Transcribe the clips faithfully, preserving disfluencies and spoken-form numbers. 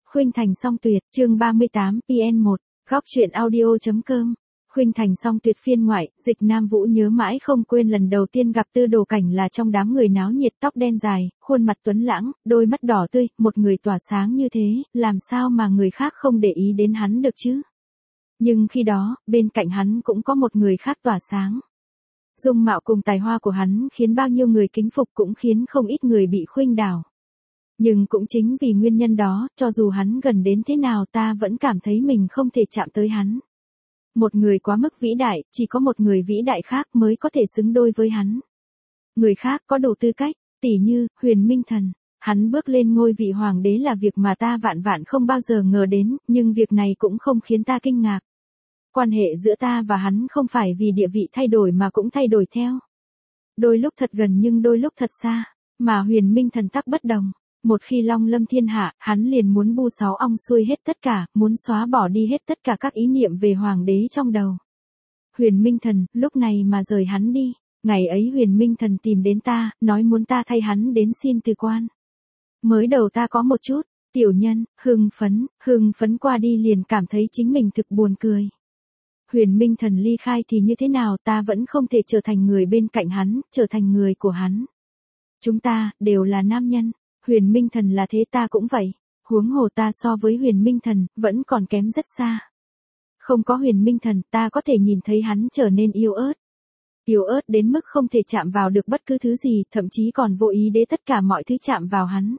Khuynh Thành song tuyệt, chương ba mươi tám, pê en một, góc truyện audio.com. Khuynh Thành song tuyệt phiên ngoại, Dịch Nam Vũ nhớ mãi không quên lần đầu tiên gặp Tư Đồ Cảnh là trong đám người náo nhiệt, tóc đen dài, khuôn mặt tuấn lãng, đôi mắt đỏ tươi, một người tỏa sáng như thế, làm sao mà người khác không để ý đến hắn được chứ? Nhưng khi đó, bên cạnh hắn cũng có một người khác tỏa sáng. Dung mạo cùng tài hoa của hắn khiến bao nhiêu người kính phục, cũng khiến không ít người bị khuynh đảo. Nhưng cũng chính vì nguyên nhân đó, cho dù hắn gần đến thế nào ta vẫn cảm thấy mình không thể chạm tới hắn. Một người quá mức vĩ đại, chỉ có một người vĩ đại khác mới có thể xứng đôi với hắn. Người khác có đủ tư cách, tỉ như, Huyền Minh Thần. Hắn bước lên ngôi vị hoàng đế là việc mà ta vạn vạn không bao giờ ngờ đến, nhưng việc này cũng không khiến ta kinh ngạc. Quan hệ giữa ta và hắn không phải vì địa vị thay đổi mà cũng thay đổi theo. Đôi lúc thật gần nhưng đôi lúc thật xa, mà Huyền Minh Thần tắc bất đồng. Một khi long lâm thiên hạ, hắn liền muốn bu sáu ong xuôi hết tất cả, muốn xóa bỏ đi hết tất cả các ý niệm về hoàng đế trong đầu. Huyền Minh Thần, lúc này mà rời hắn đi. Ngày ấy Huyền Minh Thần tìm đến ta, nói muốn ta thay hắn đến xin từ quan. Mới đầu ta có một chút, tiểu nhân, hưng phấn, hưng phấn qua đi liền cảm thấy chính mình thực buồn cười. Huyền Minh Thần ly khai thì như thế nào, ta vẫn không thể trở thành người bên cạnh hắn, trở thành người của hắn. Chúng ta, đều là nam nhân. Huyền Minh Thần là thế, ta cũng vậy. Huống hồ ta so với Huyền Minh Thần, vẫn còn kém rất xa. Không có Huyền Minh Thần, ta có thể nhìn thấy hắn trở nên yếu ớt. Yếu ớt đến mức không thể chạm vào được bất cứ thứ gì, thậm chí còn vô ý để tất cả mọi thứ chạm vào hắn.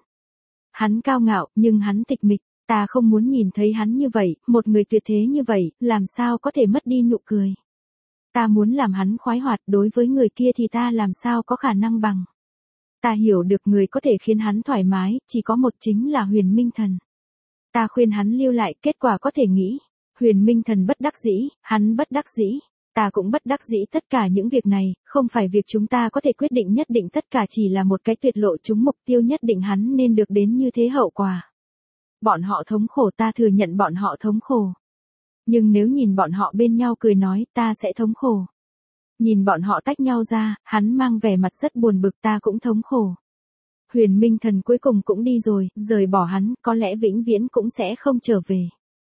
Hắn cao ngạo, nhưng hắn tịch mịch. Ta không muốn nhìn thấy hắn như vậy, một người tuyệt thế như vậy, làm sao có thể mất đi nụ cười. Ta muốn làm hắn khoái hoạt, đối với người kia thì ta làm sao có khả năng bằng. Ta hiểu được người có thể khiến hắn thoải mái, chỉ có một, chính là Huyền Minh Thần. Ta khuyên hắn lưu lại, kết quả có thể nghĩ. Huyền Minh Thần bất đắc dĩ, hắn bất đắc dĩ, ta cũng bất đắc dĩ, tất cả những việc này, không phải việc chúng ta có thể quyết định, nhất định tất cả chỉ là một cái tuyệt lộ, chúng mục tiêu nhất định hắn nên được đến như thế hậu quả. Bọn họ thống khổ, ta thừa nhận bọn họ thống khổ. Nhưng nếu nhìn bọn họ bên nhau cười nói, ta sẽ thống khổ. Nhìn bọn họ tách nhau ra, hắn mang vẻ mặt rất buồn bực, ta cũng thống khổ. Huyền Minh Thần cuối cùng cũng đi rồi, rời bỏ hắn, có lẽ vĩnh viễn cũng sẽ không trở về.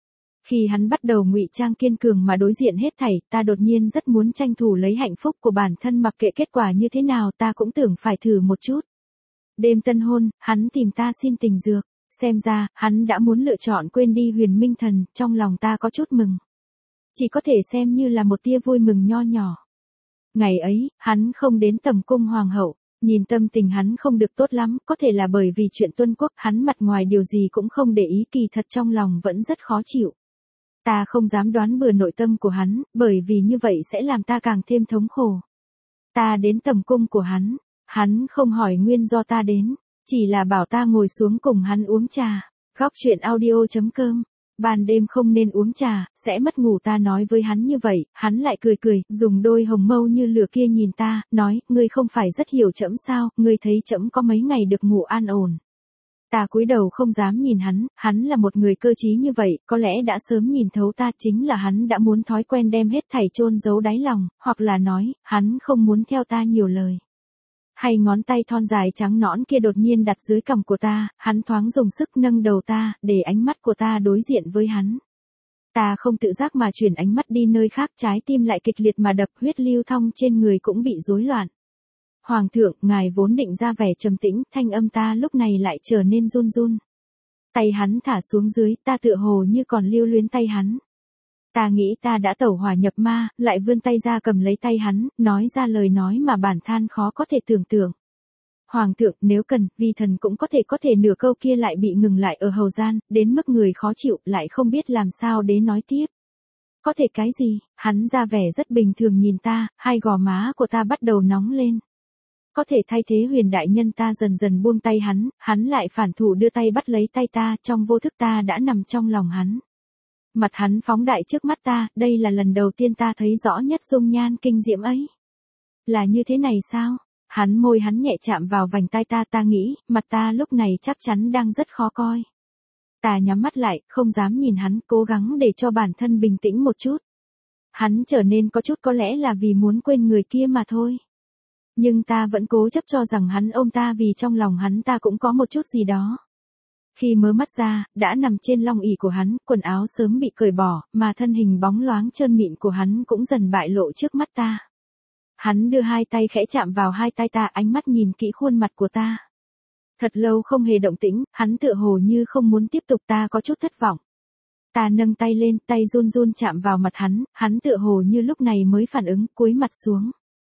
Khi hắn bắt đầu ngụy trang kiên cường mà đối diện hết thảy, ta đột nhiên rất muốn tranh thủ lấy hạnh phúc của bản thân, mặc kệ kết quả như thế nào ta cũng tưởng phải thử một chút. Đêm tân hôn, hắn tìm ta xin tình dược, xem ra, hắn đã muốn lựa chọn quên đi Huyền Minh Thần, trong lòng ta có chút mừng. Chỉ có thể xem như là một tia vui mừng nho nhỏ. Ngày ấy, hắn không đến tầm cung hoàng hậu, nhìn tâm tình hắn không được tốt lắm, có thể là bởi vì chuyện tuân quốc, hắn mặt ngoài điều gì cũng không để ý, kỳ thật trong lòng vẫn rất khó chịu. Ta không dám đoán bừa nội tâm của hắn, bởi vì như vậy sẽ làm ta càng thêm thống khổ. Ta đến tầm cung của hắn, hắn không hỏi nguyên do ta đến, chỉ là bảo ta ngồi xuống cùng hắn uống trà. Góc truyện audio.com. Ban đêm không nên uống trà, sẽ mất ngủ, ta nói với hắn như vậy, hắn lại cười cười, dùng đôi hồng mâu như lửa kia nhìn ta, nói, ngươi không phải rất hiểu trẫm sao, ngươi thấy trẫm có mấy ngày được ngủ an ổn. Ta cúi đầu không dám nhìn hắn, hắn là một người cơ trí như vậy, có lẽ đã sớm nhìn thấu ta, chính là hắn đã muốn thói quen đem hết thảy chôn giấu đáy lòng, hoặc là nói, hắn không muốn theo ta nhiều lời. Hay ngón tay thon dài trắng nõn kia đột nhiên đặt dưới cằm của ta, hắn thoáng dùng sức nâng đầu ta, để ánh mắt của ta đối diện với hắn. Ta không tự giác mà chuyển ánh mắt đi nơi khác, trái tim lại kịch liệt mà đập, huyết lưu thông trên người cũng bị rối loạn. Hoàng thượng, ngài vốn định ra vẻ trầm tĩnh, thanh âm ta lúc này lại trở nên run run. Tay hắn thả xuống dưới, ta tựa hồ như còn lưu luyến tay hắn. Ta nghĩ ta đã tẩu hỏa nhập ma, lại vươn tay ra cầm lấy tay hắn, nói ra lời nói mà bản than khó có thể tưởng tượng. Hoàng thượng, nếu cần, vi thần cũng có thể có thể nửa câu kia lại bị ngừng lại ở hầu gian, đến mức người khó chịu, lại không biết làm sao để nói tiếp. Có thể cái gì? Hắn ra vẻ rất bình thường nhìn ta, hai gò má của ta bắt đầu nóng lên. Có thể thay thế Huyền đại nhân, ta dần dần buông tay hắn, hắn lại phản thủ đưa tay bắt lấy tay ta, trong vô thức ta đã nằm trong lòng hắn. Mặt hắn phóng đại trước mắt ta, đây là lần đầu tiên ta thấy rõ nhất dung nhan kinh diễm ấy. Là như thế này sao? Hắn môi hắn nhẹ chạm vào vành tai ta, ta nghĩ, mặt ta lúc này chắc chắn đang rất khó coi. Ta nhắm mắt lại, không dám nhìn hắn, cố gắng để cho bản thân bình tĩnh một chút. Hắn trở nên có chút có lẽ là vì muốn quên người kia mà thôi. Nhưng ta vẫn cố chấp cho rằng hắn ôm ta vì trong lòng hắn ta cũng có một chút gì đó. Khi mở mắt ra, đã nằm trên long ỷ của hắn, quần áo sớm bị cởi bỏ, mà thân hình bóng loáng trơn mịn của hắn cũng dần bại lộ trước mắt ta. Hắn đưa hai tay khẽ chạm vào hai tay ta, ánh mắt nhìn kỹ khuôn mặt của ta. Thật lâu không hề động tĩnh, hắn tựa hồ như không muốn tiếp tục, ta có chút thất vọng. Ta nâng tay lên, tay run run chạm vào mặt hắn, hắn tựa hồ như lúc này mới phản ứng, cúi mặt xuống.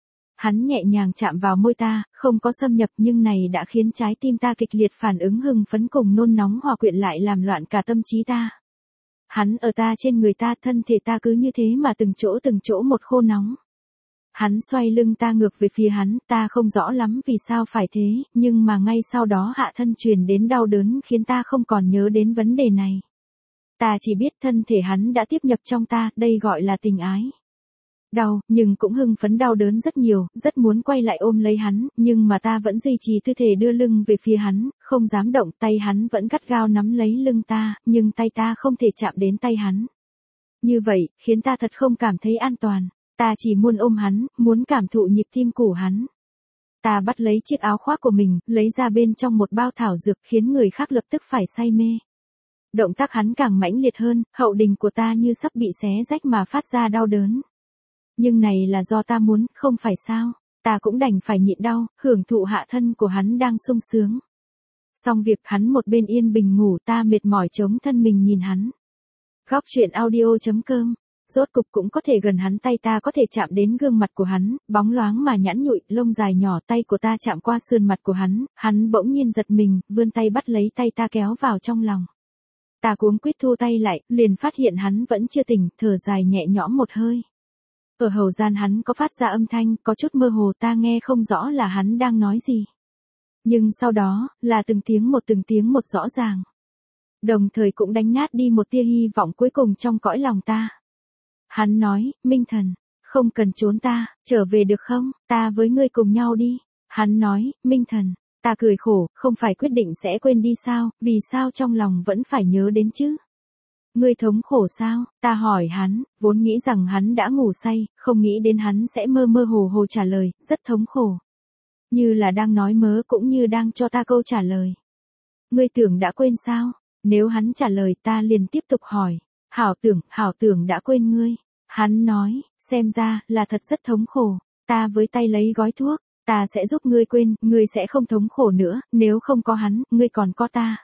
Hắn nhẹ nhàng chạm vào môi ta, không có xâm nhập nhưng này đã khiến trái tim ta kịch liệt phản ứng, hưng phấn cùng nôn nóng hòa quyện lại làm loạn cả tâm trí ta. Hắn ở ta trên người ta, thân thể ta cứ như thế mà từng chỗ từng chỗ một khô nóng. Hắn xoay lưng ta ngược về phía hắn, ta không rõ lắm vì sao phải thế, nhưng mà ngay sau đó hạ thân truyền đến đau đớn khiến ta không còn nhớ đến vấn đề này. Ta chỉ biết thân thể hắn đã tiếp nhập trong ta, đây gọi là tình ái. Đau, nhưng cũng hưng phấn, đau đớn rất nhiều, rất muốn quay lại ôm lấy hắn, nhưng mà ta vẫn duy trì tư thế đưa lưng về phía hắn, không dám động, tay hắn vẫn gắt gao nắm lấy lưng ta, nhưng tay ta không thể chạm đến tay hắn. Như vậy, khiến ta thật không cảm thấy an toàn, ta chỉ muốn ôm hắn, muốn cảm thụ nhịp tim của hắn. Ta bắt lấy chiếc áo khoác của mình, lấy ra bên trong một bao thảo dược khiến người khác lập tức phải say mê. Động tác hắn càng mãnh liệt hơn, hậu đình của ta như sắp bị xé rách mà phát ra đau đớn. Nhưng này là do ta muốn, không phải sao, ta cũng đành phải nhịn đau, hưởng thụ hạ thân của hắn đang sung sướng. Xong việc hắn một bên yên bình ngủ, ta mệt mỏi chống thân mình nhìn hắn. Góc truyện audio chấm com, rốt cục cũng có thể gần hắn, tay ta có thể chạm đến gương mặt của hắn, bóng loáng mà nhẵn nhụi, lông dài nhỏ, tay của ta chạm qua sườn mặt của hắn, hắn bỗng nhiên giật mình, vươn tay bắt lấy tay ta kéo vào trong lòng. Ta cuống quýt thu tay lại, liền phát hiện hắn vẫn chưa tỉnh, thở dài nhẹ nhõm một hơi. Ở hầu gian hắn có phát ra âm thanh, có chút mơ hồ, ta nghe không rõ là hắn đang nói gì. Nhưng sau đó, là từng tiếng một từng tiếng một rõ ràng. Đồng thời cũng đánh nát đi một tia hy vọng cuối cùng trong cõi lòng ta. Hắn nói, Minh Thần, không cần trốn ta, trở về được không, ta với ngươi cùng nhau đi. Hắn nói, Minh Thần, ta cười khổ, không phải quyết định sẽ quên đi sao, vì sao trong lòng vẫn phải nhớ đến chứ? Ngươi thống khổ sao? Ta hỏi hắn, vốn nghĩ rằng hắn đã ngủ say, không nghĩ đến hắn sẽ mơ mơ hồ hồ trả lời, rất thống khổ. Như là đang nói mớ cũng như đang cho ta câu trả lời. Ngươi tưởng đã quên sao? Nếu hắn trả lời ta liền tiếp tục hỏi, hảo tưởng, hảo tưởng đã quên ngươi. Hắn nói, xem ra là thật rất thống khổ. Ta với tay lấy gói thuốc, ta sẽ giúp ngươi quên, ngươi sẽ không thống khổ nữa, nếu không có hắn, ngươi còn có ta.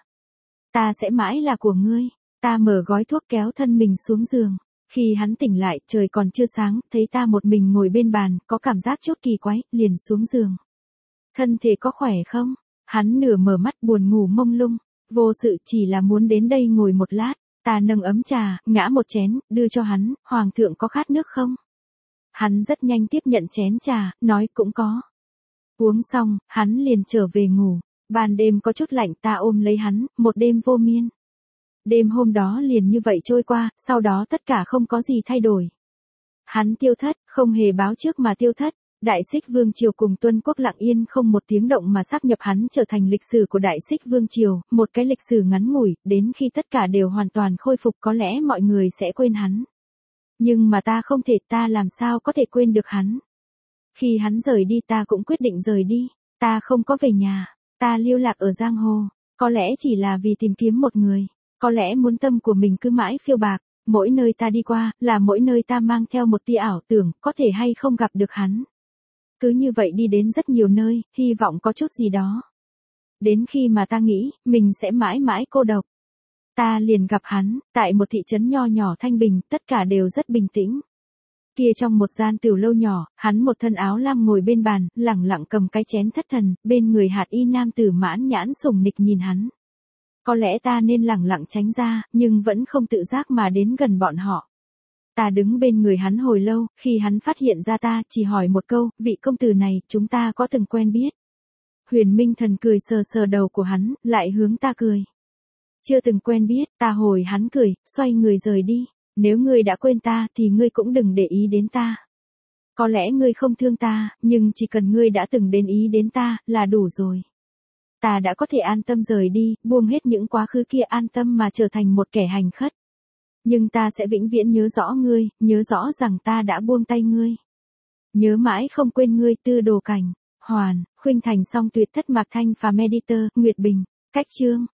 Ta sẽ mãi là của ngươi. Ta mở gói thuốc kéo thân mình xuống giường. Khi hắn tỉnh lại, trời còn chưa sáng, thấy ta một mình ngồi bên bàn, có cảm giác chút kỳ quái, liền xuống giường. Thân thể có khỏe không? Hắn nửa mở mắt buồn ngủ mông lung. Vô sự, chỉ là muốn đến đây ngồi một lát. Ta nâng ấm trà, ngã một chén, đưa cho hắn, Hoàng thượng có khát nước không? Hắn rất nhanh tiếp nhận chén trà, nói cũng có. Uống xong, hắn liền trở về ngủ. Ban đêm có chút lạnh, ta ôm lấy hắn, một đêm vô miên. Đêm hôm đó liền như vậy trôi qua, sau đó tất cả không có gì thay đổi. Hắn tiêu thất, không hề báo trước mà tiêu thất. Đại Xích Vương Triều cùng Tuân Quốc lặng yên không một tiếng động mà sáp nhập, hắn trở thành lịch sử của Đại Xích Vương Triều, một cái lịch sử ngắn ngủi, đến khi tất cả đều hoàn toàn khôi phục có lẽ mọi người sẽ quên hắn. Nhưng mà ta không thể, ta làm sao có thể quên được hắn. Khi hắn rời đi ta cũng quyết định rời đi, ta không có về nhà, ta lưu lạc ở giang hồ, có lẽ chỉ là vì tìm kiếm một người. Có lẽ muốn tâm của mình cứ mãi phiêu bạc, mỗi nơi ta đi qua, là mỗi nơi ta mang theo một tia ảo tưởng, có thể hay không gặp được hắn. Cứ như vậy đi đến rất nhiều nơi, hy vọng có chút gì đó. Đến khi mà ta nghĩ, mình sẽ mãi mãi cô độc. Ta liền gặp hắn, tại một thị trấn nho nhỏ thanh bình, tất cả đều rất bình tĩnh. Kia trong một gian tiểu lâu nhỏ, hắn một thân áo lam ngồi bên bàn, lẳng lặng cầm cái chén thất thần, bên người hạt y nam tử mãn nhãn sùng nịch nhìn hắn. Có lẽ ta nên lẳng lặng tránh ra, nhưng vẫn không tự giác mà đến gần bọn họ. Ta đứng bên người hắn hồi lâu, khi hắn phát hiện ra ta, chỉ hỏi một câu, vị công tử này, chúng ta có từng quen biết? Huyền Minh Thần cười sờ sờ đầu của hắn, lại hướng ta cười. Chưa từng quen biết, ta hồi hắn cười, xoay người rời đi. Nếu ngươi đã quên ta, thì ngươi cũng đừng để ý đến ta. Có lẽ ngươi không thương ta, nhưng chỉ cần ngươi đã từng đến ý đến ta, là đủ rồi. Ta đã có thể an tâm rời đi, buông hết những quá khứ kia, an tâm mà trở thành một kẻ hành khất. Nhưng ta sẽ vĩnh viễn nhớ rõ ngươi, nhớ rõ rằng ta đã buông tay ngươi. Nhớ mãi không quên ngươi. Tư Đồ Cảnh, Hoàn, Khuynh Thành Song Tuyệt, Thất Mạc Thanh và Meditor, Nguyệt Bình. Cách chương